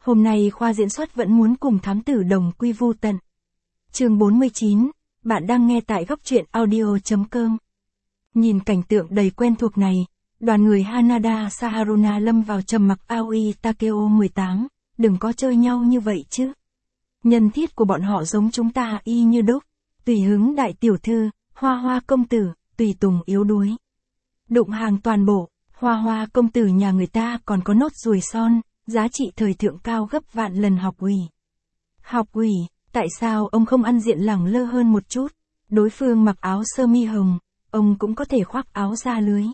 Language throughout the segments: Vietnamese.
Hôm nay khoa diễn xuất vẫn muốn cùng thám tử đồng quy vu tận. Chương 49, bạn đang nghe tại góc truyện audio.com. Nhìn cảnh tượng đầy quen thuộc này, đoàn người Hanada Saharuna lâm vào trầm mặc. Aoi Takeo 18, đừng có chơi nhau như vậy chứ. Nhân thiết của bọn họ giống chúng ta y như đúc, tùy hứng đại tiểu thư, hoa hoa công tử, tùy tùng yếu đuối. Đụng hàng toàn bộ, hoa hoa công tử nhà người ta còn có nốt ruồi son, giá trị thời thượng cao gấp vạn lần học ủy. Học ủy, tại sao ông không ăn diện lẳng lơ hơn một chút? Đối phương mặc áo sơ mi hồng, ông cũng có thể khoác áo da lưới.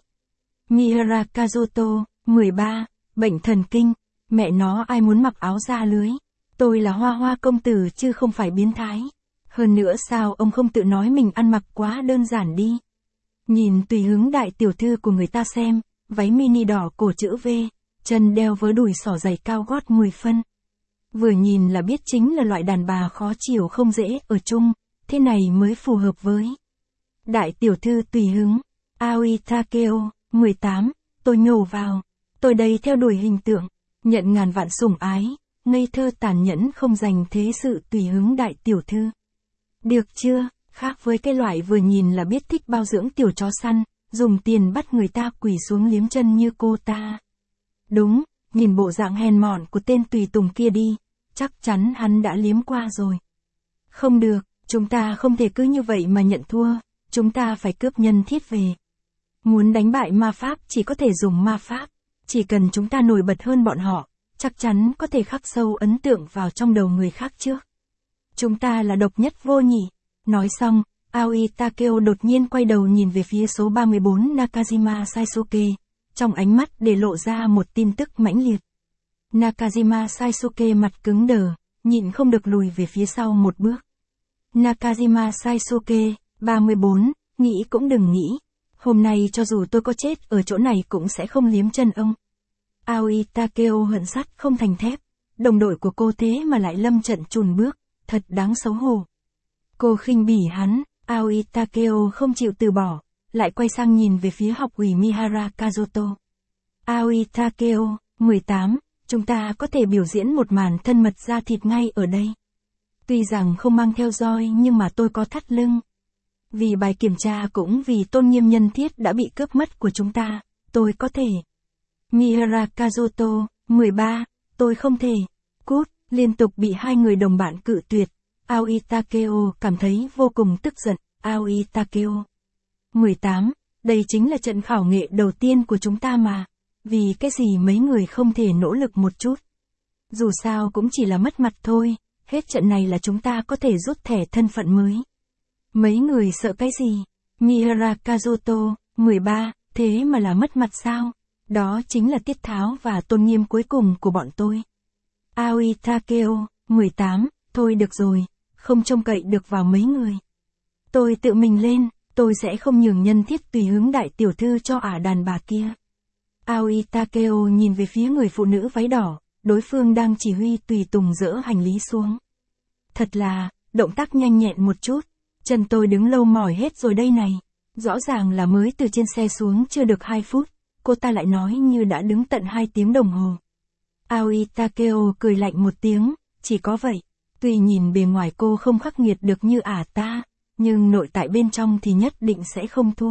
Mihara Kazuto, 13, bệnh thần kinh, mẹ nó ai muốn mặc áo da lưới? Tôi là hoa hoa công tử chứ không phải biến thái. Hơn nữa sao ông không tự nói mình ăn mặc quá đơn giản đi? Nhìn tùy hứng đại tiểu thư của người ta xem, váy mini đỏ cổ chữ V, chân đeo vớ đùi xỏ giày cao gót 10 phân. Vừa nhìn là biết chính là loại đàn bà khó chịu không dễ ở chung, thế này mới phù hợp với đại tiểu thư tùy hứng. Aoi Takeo, 18, tôi nhổ vào, tôi đây theo đuổi hình tượng, nhận ngàn vạn sủng ái, ngây thơ tàn nhẫn không dành thế sự tùy hứng đại tiểu thư. Được chưa, khác với cái loại vừa nhìn là biết thích bao dưỡng tiểu chó săn, dùng tiền bắt người ta quỳ xuống liếm chân như cô ta. Đúng, nhìn bộ dạng hèn mọn của tên tùy tùng kia đi, chắc chắn hắn đã liếm qua rồi. Không được, chúng ta không thể cứ như vậy mà nhận thua, chúng ta phải cướp nhân thiết về. Muốn đánh bại ma pháp chỉ có thể dùng ma pháp, chỉ cần chúng ta nổi bật hơn bọn họ, chắc chắn có thể khắc sâu ấn tượng vào trong đầu người khác trước. Chúng ta là độc nhất vô nhị. Nói xong, Aoi Takeo đột nhiên quay đầu nhìn về phía số 34 Nakajima Saisuke, trong ánh mắt để lộ ra một tin tức mãnh liệt. Nakajima Saisuke mặt cứng đờ, nhịn không được lùi về phía sau một bước. Nakajima Saisuke, 34, nghĩ cũng đừng nghĩ. Hôm nay cho dù tôi có chết ở chỗ này cũng sẽ không liếm chân ông. Aoi Takeo hận sắt không thành thép. Đồng đội của cô thế mà lại lâm trận chùn bước, thật đáng xấu hổ. Cô khinh bỉ hắn, Aoi Takeo không chịu từ bỏ, lại quay sang nhìn về phía học ủy Mihara Kazuto. Aoi Takeo, 18, chúng ta có thể biểu diễn một màn thân mật da thịt ngay ở đây. Tuy rằng không mang theo roi nhưng mà tôi có thắt lưng. Vì bài kiểm tra cũng vì tôn nghiêm nhân thiết đã bị cướp mất của chúng ta, tôi có thể. Mihara Kazuto, 13, tôi không thể. Cút, liên tục bị hai người đồng bạn cự tuyệt. Aoi Takeo cảm thấy vô cùng tức giận. Aoi Takeo, 18, đây chính là trận khảo nghệ đầu tiên của chúng ta mà. Vì cái gì mấy người không thể nỗ lực một chút? Dù sao cũng chỉ là mất mặt thôi, hết trận này là chúng ta có thể rút thẻ thân phận mới. Mấy người sợ cái gì? Mihara Kazuto, 13, thế mà là mất mặt sao? Đó chính là tiết tháo và tôn nghiêm cuối cùng của bọn tôi. Aoi Takeo, 18, thôi được rồi, không trông cậy được vào mấy người. Tôi tự mình lên, tôi sẽ không nhường nhân thiết tùy hứng đại tiểu thư cho ả đàn bà kia. Aoi Takeo nhìn về phía người phụ nữ váy đỏ, đối phương đang chỉ huy tùy tùng dỡ hành lý xuống. Thật là, động tác nhanh nhẹn một chút, chân tôi đứng lâu mỏi hết rồi đây này. Rõ ràng là mới từ trên xe xuống chưa được 2 phút, cô ta lại nói như đã đứng tận 2 tiếng đồng hồ. Aoi Takeo cười lạnh một tiếng, chỉ có vậy. Tuy nhìn bề ngoài cô không khắc nghiệt được như ả ta, nhưng nội tại bên trong thì nhất định sẽ không thua.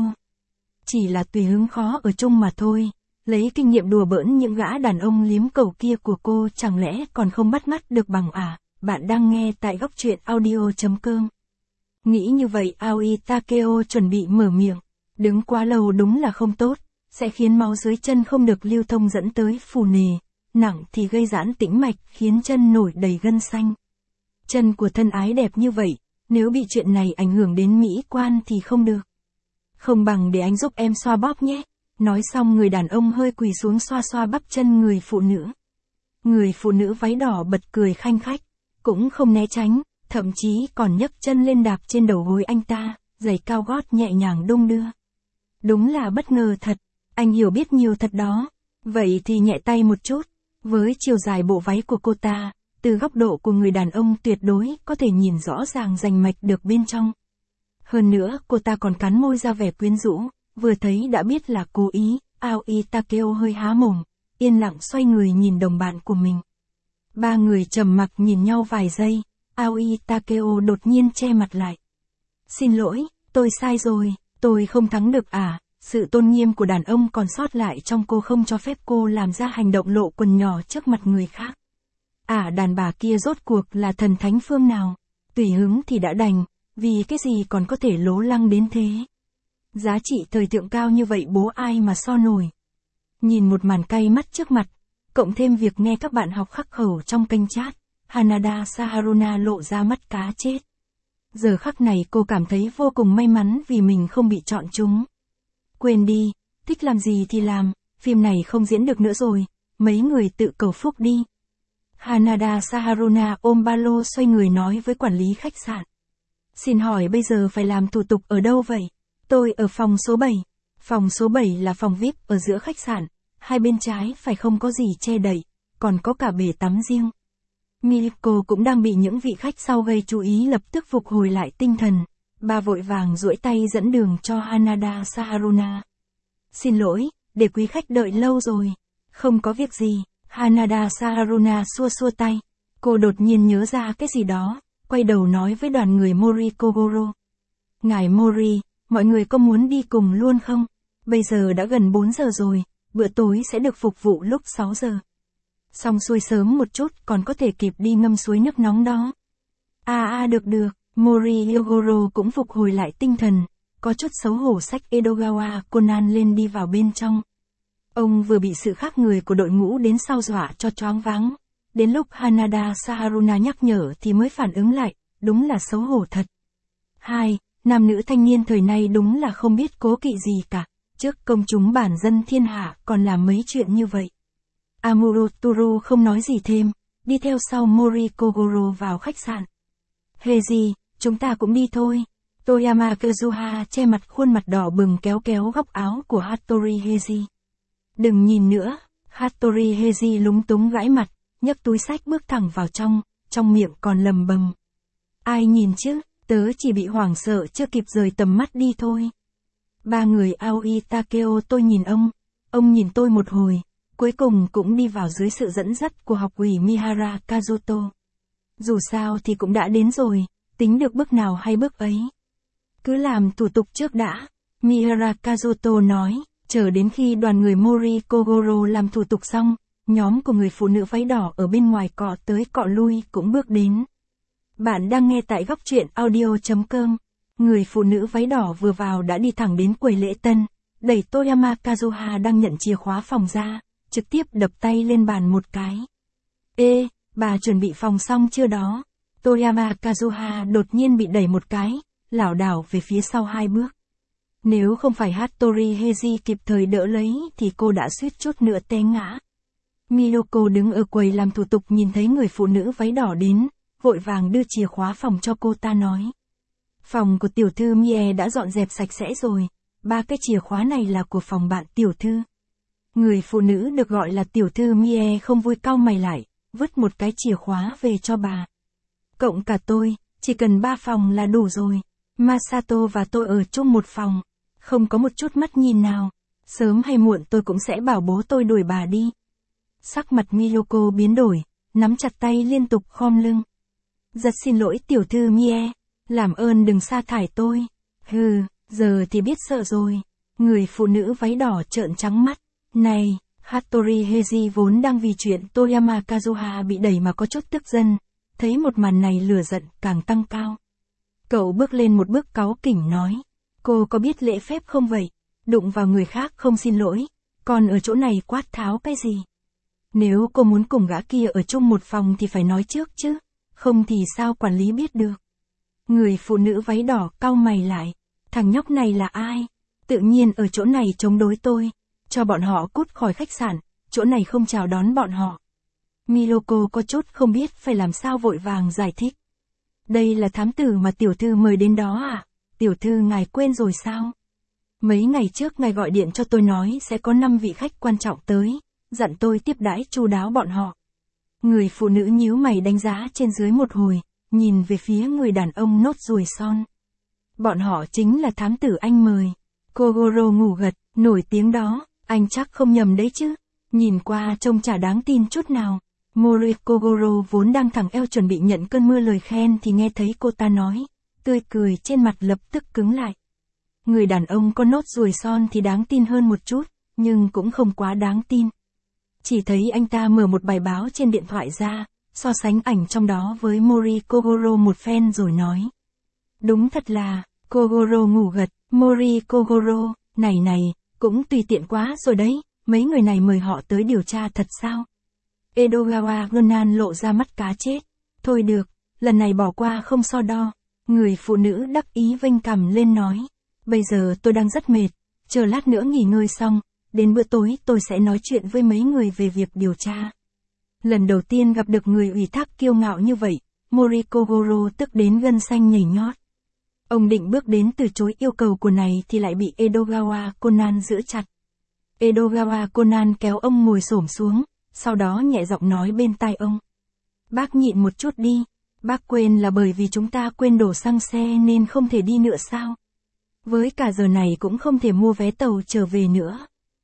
Chỉ là tùy hứng khó ở chung mà thôi, lấy kinh nghiệm đùa bỡn những gã đàn ông liếm cầu kia của cô chẳng lẽ còn không bắt mắt được bằng ả. Bạn đang nghe tại góc truyện audio.com. Nghĩ như vậy Aoi Takeo chuẩn bị mở miệng, đứng quá lâu đúng là không tốt, sẽ khiến máu dưới chân không được lưu thông dẫn tới phù nề, nặng thì gây giãn tĩnh mạch khiến chân nổi đầy gân xanh. Chân của thân ái đẹp như vậy, nếu bị chuyện này ảnh hưởng đến mỹ quan thì không được. Không bằng để anh giúp em xoa bóp nhé. Nói xong người đàn ông hơi quỳ xuống xoa xoa bắp chân người phụ nữ. Người phụ nữ váy đỏ bật cười khanh khách, cũng không né tránh, thậm chí còn nhấc chân lên đạp trên đầu gối anh ta, giày cao gót nhẹ nhàng đung đưa. Đúng là bất ngờ thật, anh hiểu biết nhiều thật đó. Vậy thì nhẹ tay một chút, với chiều dài bộ váy của cô ta, từ góc độ của người đàn ông tuyệt đối có thể nhìn rõ ràng rành mạch được bên trong. Hơn nữa cô ta còn cắn môi ra vẻ quyến rũ, vừa thấy đã biết là cố ý. Aoi Takeo hơi há mồm, yên lặng xoay người nhìn đồng bạn của mình. Ba người trầm mặc nhìn nhau vài giây, Aoi Takeo đột nhiên che mặt lại. Xin lỗi, tôi sai rồi, tôi không thắng được à, sự tôn nghiêm của đàn ông còn sót lại trong cô không cho phép cô làm ra hành động lộ quần nhỏ trước mặt người khác. Đàn bà kia rốt cuộc là thần thánh phương nào, tùy hứng thì đã đành, vì cái gì còn có thể lố lăng đến thế. Giá trị thời thượng cao như vậy bố ai mà so nổi. Nhìn một màn cay mắt trước mặt, cộng thêm việc nghe các bạn học khắc khẩu trong kênh chat, Hanada Saharuna lộ ra mắt cá chết. Giờ khắc này cô cảm thấy vô cùng may mắn vì mình không bị chọn trúng. Quên đi, thích làm gì thì làm, phim này không diễn được nữa rồi, mấy người tự cầu phúc đi. Hanada Saharuna ôm ba lô xoay người nói với quản lý khách sạn. Xin hỏi bây giờ phải làm thủ tục ở đâu vậy? Tôi ở phòng số 7. Phòng số 7 là phòng VIP ở giữa khách sạn, hai bên trái phải không có gì che đậy, còn có cả bể tắm riêng. Miyako cũng đang bị những vị khách sau gây chú ý lập tức phục hồi lại tinh thần. Bà vội vàng duỗi tay dẫn đường cho Hanada Saharuna. Xin lỗi, để quý khách đợi lâu rồi. Không có việc gì, Hanada Saharuna xua xua tay. Cô đột nhiên nhớ ra cái gì đó, quay đầu nói với đoàn người Mori Kogoro. Ngài Mori, mọi người có muốn đi cùng luôn không? Bây giờ đã gần 4 giờ rồi, bữa tối sẽ được phục vụ lúc 6 giờ. Xong xuôi sớm một chút còn có thể kịp đi ngâm suối nước nóng đó. Được. Mori Yogoro cũng phục hồi lại tinh thần, có chút xấu hổ xách Edogawa Conan lên đi vào bên trong. Ông vừa bị sự khác người của đội ngũ đến sau dọa cho choáng váng. Đến lúc Hanada Saharuna nhắc nhở thì mới phản ứng lại, đúng là xấu hổ thật. Nam nữ thanh niên thời nay đúng là không biết cố kỵ gì cả, trước công chúng bản dân thiên hạ còn làm mấy chuyện như vậy. Amuro không nói gì thêm, đi theo sau Mori Kogoro vào khách sạn. Heiji, chúng ta cũng đi thôi. Toyama Kazuha che mặt khuôn mặt đỏ bừng kéo góc áo của Hattori Heiji. Đừng nhìn nữa, Hattori Heiji lúng túng gãi mặt, nhấc túi xách bước thẳng vào trong miệng còn lầm bầm. Ai nhìn chứ, tớ chỉ bị hoảng sợ chưa kịp rời tầm mắt đi thôi. Ba người Aoi Takeo tôi nhìn ông nhìn tôi một hồi, cuối cùng cũng đi vào dưới sự dẫn dắt của học ủy Mihara Kazuto. Dù sao thì cũng đã đến rồi, tính được bước nào hay bước ấy. Cứ làm thủ tục trước đã, Mihara Kazuto nói, chờ đến khi đoàn người Mori Kogoro làm thủ tục xong, nhóm của người phụ nữ váy đỏ ở bên ngoài cọ tới cọ lui cũng bước đến. Bạn đang nghe tại góc truyện audio.com. Người phụ nữ váy đỏ vừa vào đã đi thẳng đến quầy lễ tân, đẩy Toyama Kazuha đang nhận chìa khóa phòng ra, trực tiếp đập tay lên bàn một cái. Ê, bà chuẩn bị phòng xong chưa đó? Toyama Kazuha đột nhiên bị đẩy một cái, lảo đảo về phía sau 2 bước. Nếu không phải Hattori Heiji kịp thời đỡ lấy thì cô đã suýt chút nữa té ngã. Miyoko đứng ở quầy làm thủ tục nhìn thấy người phụ nữ váy đỏ đến, vội vàng đưa chìa khóa phòng cho cô ta nói. Phòng của tiểu thư Mie đã dọn dẹp sạch sẽ rồi, 3 cái chìa khóa này là của phòng bạn tiểu thư. Người phụ nữ được gọi là tiểu thư Mie không vui cau mày lại, vứt một cái chìa khóa về cho bà. Cộng cả tôi, chỉ cần 3 phòng là đủ rồi. Masato và tôi ở chung một phòng, không có một chút mắt nhìn nào. Sớm hay muộn tôi cũng sẽ bảo bố tôi đuổi bà đi. Sắc mặt Miyoko biến đổi, nắm chặt tay liên tục khom lưng. Rất xin lỗi tiểu thư Mie, làm ơn đừng sa thải tôi. Hừ, giờ thì biết sợ rồi. Người phụ nữ váy đỏ trợn trắng mắt. Này, Hattori Heiji vốn đang vì chuyện Toyama Kazuha bị đẩy mà có chút tức giận, thấy một màn này lửa giận càng tăng cao. Cậu bước lên một bước cáu kỉnh nói, cô có biết lễ phép không vậy? Đụng vào người khác không xin lỗi, còn ở chỗ này quát tháo cái gì? Nếu cô muốn cùng gã kia ở chung một phòng thì phải nói trước chứ, không thì sao quản lý biết được? Người phụ nữ váy đỏ cau mày lại, thằng nhóc này là ai? Tự nhiên ở chỗ này chống đối tôi, cho bọn họ cút khỏi khách sạn, chỗ này không chào đón bọn họ. Miyoko có chút không biết phải làm sao vội vàng giải thích. Đây là thám tử mà tiểu thư mời đến đó à? Tiểu thư ngài quên rồi sao? Mấy ngày trước ngài gọi điện cho tôi nói sẽ có 5 vị khách quan trọng tới, dặn tôi tiếp đãi chu đáo bọn họ. Người phụ nữ nhíu mày đánh giá trên dưới một hồi, nhìn về phía người đàn ông nốt ruồi son. Bọn họ chính là thám tử anh mời. Kogoro ngủ gật, nổi tiếng đó, anh chắc không nhầm đấy chứ. Nhìn qua trông chả đáng tin chút nào. Mori Kogoro vốn đang thẳng eo chuẩn bị nhận cơn mưa lời khen thì nghe thấy cô ta nói, tươi cười trên mặt lập tức cứng lại. Người đàn ông có nốt ruồi son thì đáng tin hơn một chút, nhưng cũng không quá đáng tin. Chỉ thấy anh ta mở một bài báo trên điện thoại ra, so sánh ảnh trong đó với Mori Kogoro một phen rồi nói. Đúng thật là, Kogoro ngủ gật, Mori Kogoro, này, cũng tùy tiện quá rồi đấy, mấy người này mời họ tới điều tra thật sao? Edogawa Conan lộ ra mắt cá chết. Thôi được, lần này bỏ qua không so đo. Người phụ nữ đắc ý vênh cằm lên nói. Bây giờ tôi đang rất mệt, chờ lát nữa nghỉ ngơi xong, đến bữa tối tôi sẽ nói chuyện với mấy người về việc điều tra. Lần đầu tiên gặp được người ủy thác kiêu ngạo như vậy, Mori Kogoro tức đến gân xanh nhảy nhót. Ông định bước đến từ chối yêu cầu của này thì lại bị Edogawa Conan giữ chặt. Edogawa Conan kéo ông ngồi xổm xuống, sau đó nhẹ giọng nói bên tai ông. Bác nhịn một chút đi, bác quên là bởi vì chúng ta quên đổ xăng xe nên không thể đi nữa sao? Với cả giờ này cũng không thể mua vé tàu trở về nữa.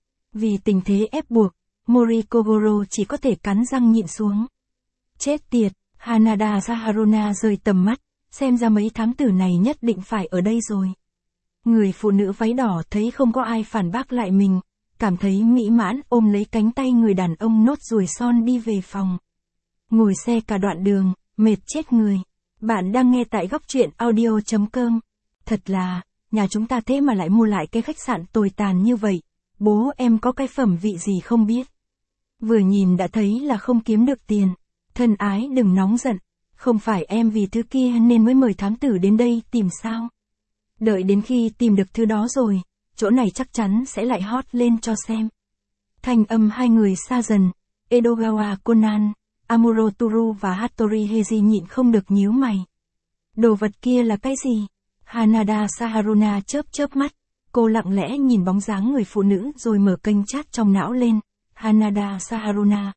Vì tình thế ép buộc, Mori Kogoro chỉ có thể cắn răng nhịn xuống. Chết tiệt, Hanada Saharuna rời tầm mắt, xem ra mấy thám tử này nhất định phải ở đây rồi. Người phụ nữ váy đỏ thấy không có ai phản bác lại mình, cảm thấy mỹ mãn ôm lấy cánh tay người đàn ông nốt ruồi son đi về phòng. Ngồi xe cả đoạn đường, mệt chết người. Bạn đang nghe tại góc truyện audio.com. Thật là, nhà chúng ta thế mà lại mua lại cái khách sạn tồi tàn như vậy. Bố em có cái phẩm vị gì không biết. Vừa nhìn đã thấy là không kiếm được tiền. Thân ái đừng nóng giận. Không phải em vì thứ kia nên mới mời thám tử đến đây tìm sao. Đợi đến khi tìm được thứ đó rồi, chỗ này chắc chắn sẽ lại hot lên cho xem. Thanh âm hai người xa dần. Edogawa Conan, Amuro Toru và Hattori Heiji nhịn không được nhíu mày. Đồ vật kia là cái gì? Hanada Saharuna chớp mắt. Cô lặng lẽ nhìn bóng dáng người phụ nữ rồi mở kênh chat trong não lên. Hanada Saharuna.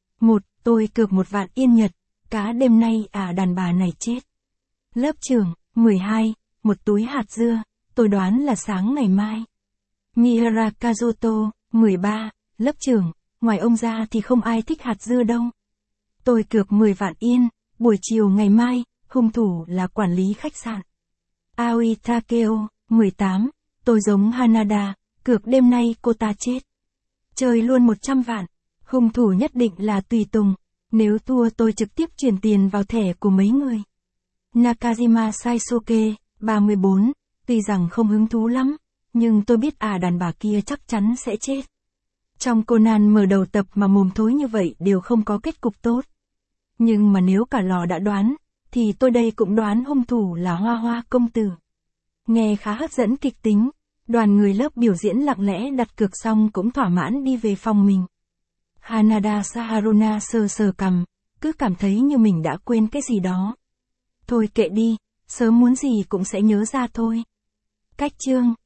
Tôi cược 1 vạn yên Nhật. Cá đêm nay đàn bà này chết. Lớp trưởng, 12, một túi hạt dưa, tôi đoán là sáng ngày mai. Mihara Kazuto, 13, lớp trưởng, ngoài ông ra thì không ai thích hạt dưa đâu. Tôi cược 10 vạn yên, buổi chiều ngày mai, hung thủ là quản lý khách sạn. Aoi Takeo, 18, tôi giống Hanada, cược đêm nay cô ta chết. Chơi luôn 100 vạn, hung thủ nhất định là tùy tùng, nếu thua tôi trực tiếp chuyển tiền vào thẻ của mấy người. Nakajima Saisuke, 34, tuy rằng không hứng thú lắm, nhưng tôi biết đàn bà kia chắc chắn sẽ chết. Trong Conan mở đầu tập mà mồm thối như vậy đều không có kết cục tốt. Nhưng mà nếu cả lò đã đoán, thì tôi đây cũng đoán hung thủ là Hoa Hoa công tử. Nghe khá hấp dẫn kịch tính, đoàn người lớp biểu diễn lặng lẽ đặt cược xong cũng thỏa mãn đi về phòng mình. Hanada Saharuna sờ cằm, cứ cảm thấy như mình đã quên cái gì đó. Thôi kệ đi, sớm muốn gì cũng sẽ nhớ ra thôi. Cách chương